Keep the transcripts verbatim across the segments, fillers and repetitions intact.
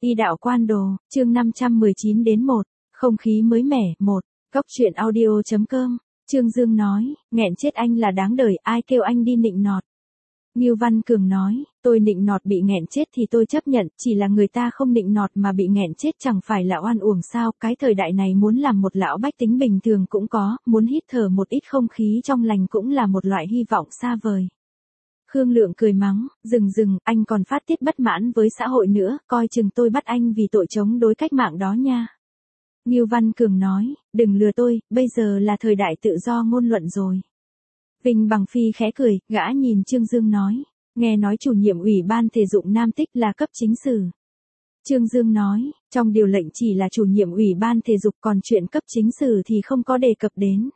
Y đạo quan đồ, chương năm trăm mười chín đến một, không khí mới mẻ, một, Cốc truyện audio chấm com, Trương Dương nói, nghẹn chết anh là đáng đời, ai kêu anh đi nịnh nọt. Ngưu Văn Cường nói, tôi nịnh nọt bị nghẹn chết thì tôi chấp nhận, chỉ là người ta không nịnh nọt mà bị nghẹn chết chẳng phải là oan uổng sao, cái thời đại này muốn làm một lão bách tính bình thường cũng có, muốn hít thở một ít không khí trong lành cũng là một loại hy vọng xa vời. Khương Lượng cười mắng, dừng dừng, anh còn phát tiết bất mãn với xã hội nữa, coi chừng tôi bắt anh vì tội chống đối cách mạng đó nha. Ngưu Văn Cường nói, đừng lừa tôi, bây giờ là thời đại tự do ngôn luận rồi. Vinh Bằng Phi khẽ cười, gã nhìn Trương Dương nói, nghe nói chủ nhiệm ủy ban thể dụng Nam Tích là cấp chính sử. Trương Dương nói, trong điều lệnh chỉ là chủ nhiệm ủy ban thể dục còn chuyện cấp chính sử thì không có đề cập đến.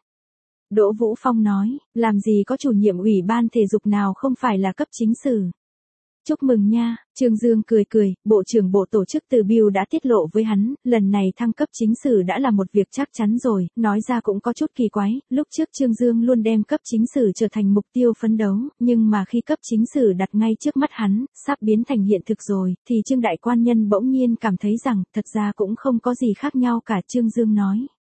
Đỗ Vũ Phong nói, làm gì có chủ nhiệm ủy ban thể dục nào không phải là cấp chính sử. Chúc mừng nha, Trương Dương cười cười, Bộ trưởng Bộ Tổ chức Từ Biêu đã tiết lộ với hắn, lần này thăng cấp chính sử đã là một việc chắc chắn rồi, nói ra cũng có chút kỳ quái, lúc trước Trương Dương luôn đem cấp chính sử trở thành mục tiêu phấn đấu, nhưng mà khi cấp chính sử đặt ngay trước mắt hắn, sắp biến thành hiện thực rồi, thì Trương Đại Quan Nhân bỗng nhiên cảm thấy rằng, thật ra cũng không có gì khác nhau cả. Trương Dương nói.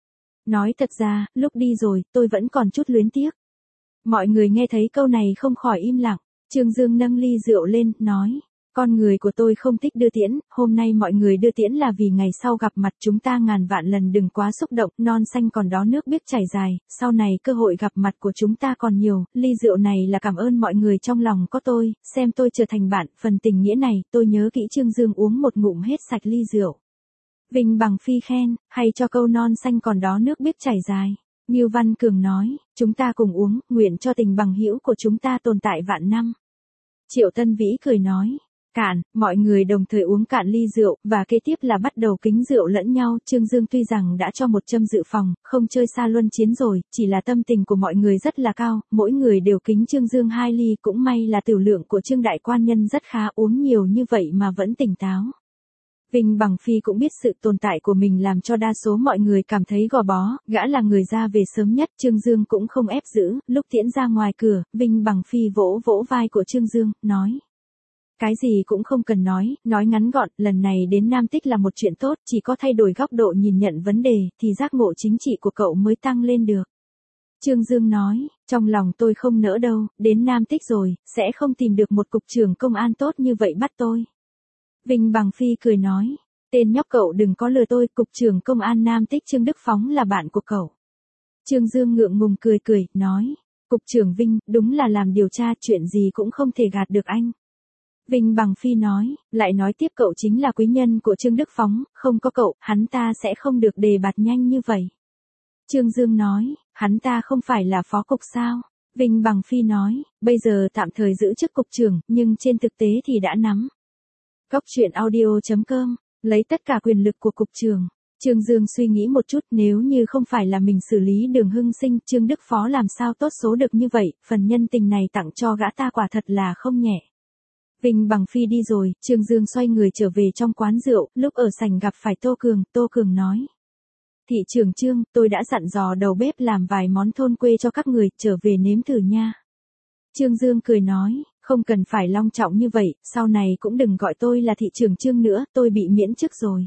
Nói thật ra, lúc đi rồi, tôi vẫn còn chút luyến tiếc. Mọi người nghe thấy câu này không khỏi im lặng. Trương Dương nâng ly rượu lên, nói, con người của tôi không thích đưa tiễn, hôm nay mọi người đưa tiễn là vì ngày sau gặp mặt chúng ta ngàn vạn lần đừng quá xúc động, non xanh còn đó nước biết chảy dài, sau này cơ hội gặp mặt của chúng ta còn nhiều, ly rượu này là cảm ơn mọi người trong lòng có tôi, xem tôi trở thành bạn, phần tình nghĩa này, tôi nhớ kỹ. Trương Dương uống một ngụm hết sạch ly rượu. Vinh Bằng Phi khen, hay cho câu non xanh còn đó nước biết chảy dài. Ngưu Văn Cường nói, chúng ta cùng uống, nguyện cho tình bằng hữu của chúng ta tồn tại vạn năm. Triệu Tân Vĩ cười nói, cạn, mọi người đồng thời uống cạn ly rượu, và kế tiếp là bắt đầu kính rượu lẫn nhau. Trương Dương tuy rằng đã cho một châm dự phòng, không chơi xa luân chiến rồi, chỉ là tâm tình của mọi người rất là cao, mỗi người đều kính Trương Dương hai ly, cũng may là tiểu lượng của Trương Đại Quan Nhân rất khá, uống nhiều như vậy mà vẫn tỉnh táo. Vinh Bằng Phi cũng biết sự tồn tại của mình làm cho đa số mọi người cảm thấy gò bó, gã là người ra về sớm nhất, Trương Dương cũng không ép giữ, lúc tiễn ra ngoài cửa, Vinh Bằng Phi vỗ vỗ vai của Trương Dương, nói. Cái gì cũng không cần nói, nói ngắn gọn, lần này đến Nam Tích là một chuyện tốt, chỉ có thay đổi góc độ nhìn nhận vấn đề, thì giác ngộ chính trị của cậu mới tăng lên được. Trương Dương nói, trong lòng tôi không nỡ đâu, đến Nam Tích rồi, sẽ không tìm được một cục trưởng công an tốt như vậy bắt tôi. Vinh Bằng Phi cười nói, tên nhóc cậu đừng có lừa tôi, cục trưởng công an Nam Tích Trương Đức Phóng là bạn của cậu. Trương Dương ngượng ngùng cười cười, nói, cục trưởng Vinh, đúng là làm điều tra, chuyện gì cũng không thể gạt được anh. Vinh Bằng Phi nói, lại nói tiếp cậu chính là quý nhân của Trương Đức Phóng, không có cậu, hắn ta sẽ không được đề bạt nhanh như vậy. Trương Dương nói, hắn ta không phải là phó cục sao? Vinh Bằng Phi nói, bây giờ tạm thời giữ chức cục trưởng, nhưng trên thực tế thì đã nắm. Cốc truyện audio chấm com, lấy tất cả quyền lực của cục trưởng. Trương Dương suy nghĩ một chút, nếu như không phải là mình xử lý Đường Hưng Sinh, Trương Đức Phó làm sao tốt số được như vậy, phần nhân tình này tặng cho gã ta quả thật là không nhẹ. Vinh Bằng Phi đi rồi, Trương Dương xoay người trở về trong quán rượu, lúc ở sảnh gặp phải Tô Cường, Tô Cường nói. Thị trưởng Trương, tôi đã dặn dò đầu bếp làm vài món thôn quê cho các người, trở về nếm thử nha. Trương Dương cười nói, không cần phải long trọng như vậy, sau này cũng đừng gọi tôi là thị trưởng Trương nữa, tôi bị miễn chức rồi.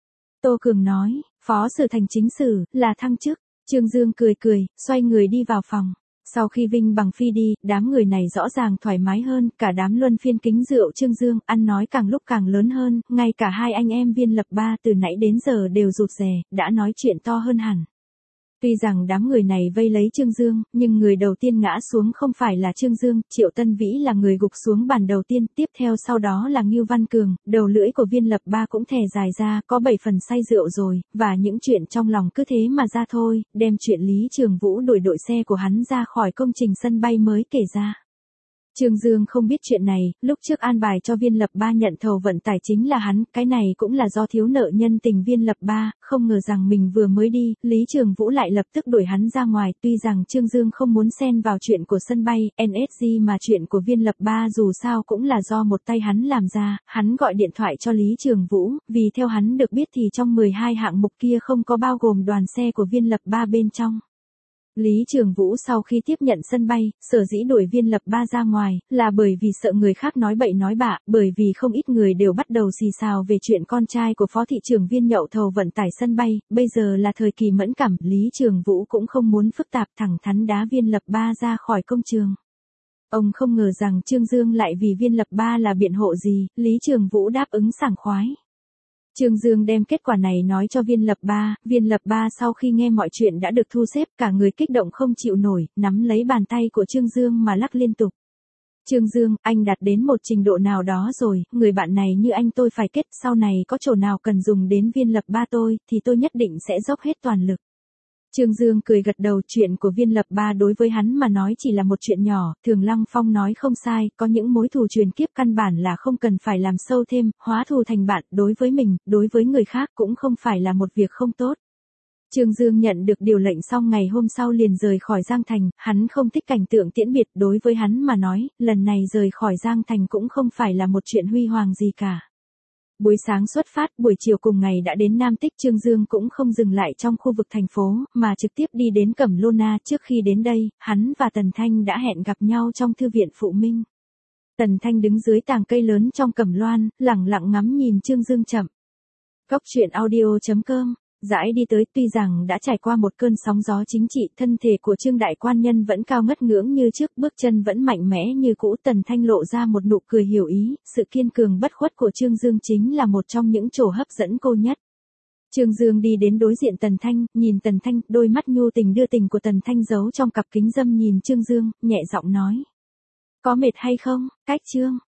Tô Cường nói, phó sử thành chính sử, là thăng chức. Trương Dương cười cười, xoay người đi vào phòng. Sau khi Vinh Bằng Phi đi, đám người này rõ ràng thoải mái hơn, cả đám luân phiên kính rượu Trương Dương, ăn nói càng lúc càng lớn hơn, ngay cả hai anh em Viên Lập Ba từ nãy đến giờ đều rụt rè, đã nói chuyện to hơn hẳn. Tuy rằng đám người này vây lấy Trương Dương, nhưng người đầu tiên ngã xuống không phải là Trương Dương, Triệu Tân Vĩ là người gục xuống bàn đầu tiên, tiếp theo sau đó là Ngưu Văn Cường, đầu lưỡi của Viên Lập Ba cũng thè dài ra, có bảy phần say rượu rồi, và những chuyện trong lòng cứ thế mà ra thôi, đem chuyện Lý Trường Vũ đuổi đội xe của hắn ra khỏi công trình sân bay mới kể ra. Trương Dương không biết chuyện này, lúc trước an bài cho Viên Lập Ba nhận thầu vận tải chính là hắn, cái này cũng là do thiếu nợ nhân tình Viên Lập Ba, không ngờ rằng mình vừa mới đi, Lý Trường Vũ lại lập tức đuổi hắn ra ngoài, tuy rằng Trương Dương không muốn xen vào chuyện của sân bay, en ét giê mà chuyện của Viên Lập Ba dù sao cũng là do một tay hắn làm ra, hắn gọi điện thoại cho Lý Trường Vũ, vì theo hắn được biết thì trong mười hai hạng mục kia không có bao gồm đoàn xe của Viên Lập Ba bên trong. Lý Trường Vũ sau khi tiếp nhận sân bay, sở dĩ đuổi Viên Lập Ba ra ngoài, là bởi vì sợ người khác nói bậy nói bạ, bởi vì không ít người đều bắt đầu xì xào về chuyện con trai của Phó thị trưởng Viên nhậu thầu vận tải sân bay, bây giờ là thời kỳ mẫn cảm, Lý Trường Vũ cũng không muốn phức tạp, thẳng thắn đá Viên Lập Ba ra khỏi công trường. Ông không ngờ rằng Trương Dương lại vì Viên Lập Ba là biện hộ gì, Lý Trường Vũ đáp ứng sảng khoái. Trương Dương đem kết quả này nói cho Viên Lập Ba, Viên Lập Ba sau khi nghe mọi chuyện đã được thu xếp, cả người kích động không chịu nổi, nắm lấy bàn tay của Trương Dương mà lắc liên tục. Trương Dương, anh đạt đến một trình độ nào đó rồi, người bạn này như anh tôi phải kết, sau này có chỗ nào cần dùng đến Viên Lập Ba tôi, thì tôi nhất định sẽ dốc hết toàn lực. Trương Dương cười gật đầu, chuyện của Viên Lập Ba đối với hắn mà nói chỉ là một chuyện nhỏ, Thường Lăng Phong nói không sai, có những mối thù truyền kiếp căn bản là không cần phải làm sâu thêm, hóa thù thành bạn, đối với mình, đối với người khác cũng không phải là một việc không tốt. Trương Dương nhận được điều lệnh xong ngày hôm sau liền rời khỏi Giang Thành, hắn không thích cảnh tượng tiễn biệt, đối với hắn mà nói, lần này rời khỏi Giang Thành cũng không phải là một chuyện huy hoàng gì cả. Buổi sáng xuất phát, buổi chiều cùng ngày đã đến Nam Tích, Trương Dương cũng không dừng lại trong khu vực thành phố, mà trực tiếp đi đến Cẩm Lô Na. Trước khi đến đây, hắn và Tần Thanh đã hẹn gặp nhau trong thư viện Phụ Minh. Tần Thanh đứng dưới tàng cây lớn trong Cẩm Loan, lẳng lặng ngắm nhìn Trương Dương chậm. Góc truyện audio chấm com Dãi đi tới, tuy rằng đã trải qua một cơn sóng gió chính trị, thân thể của Trương đại quan nhân vẫn cao ngất ngưỡng như trước, bước chân vẫn mạnh mẽ như cũ. Tần Thanh lộ ra một nụ cười hiểu ý, sự kiên cường bất khuất của Trương Dương chính là một trong những chỗ hấp dẫn cô nhất. Trương Dương đi đến đối diện Tần Thanh, nhìn Tần Thanh, đôi mắt nhu tình đưa tình của Tần Thanh giấu trong cặp kính dâm nhìn Trương Dương, nhẹ giọng nói. Có mệt hay không, Cách Trương?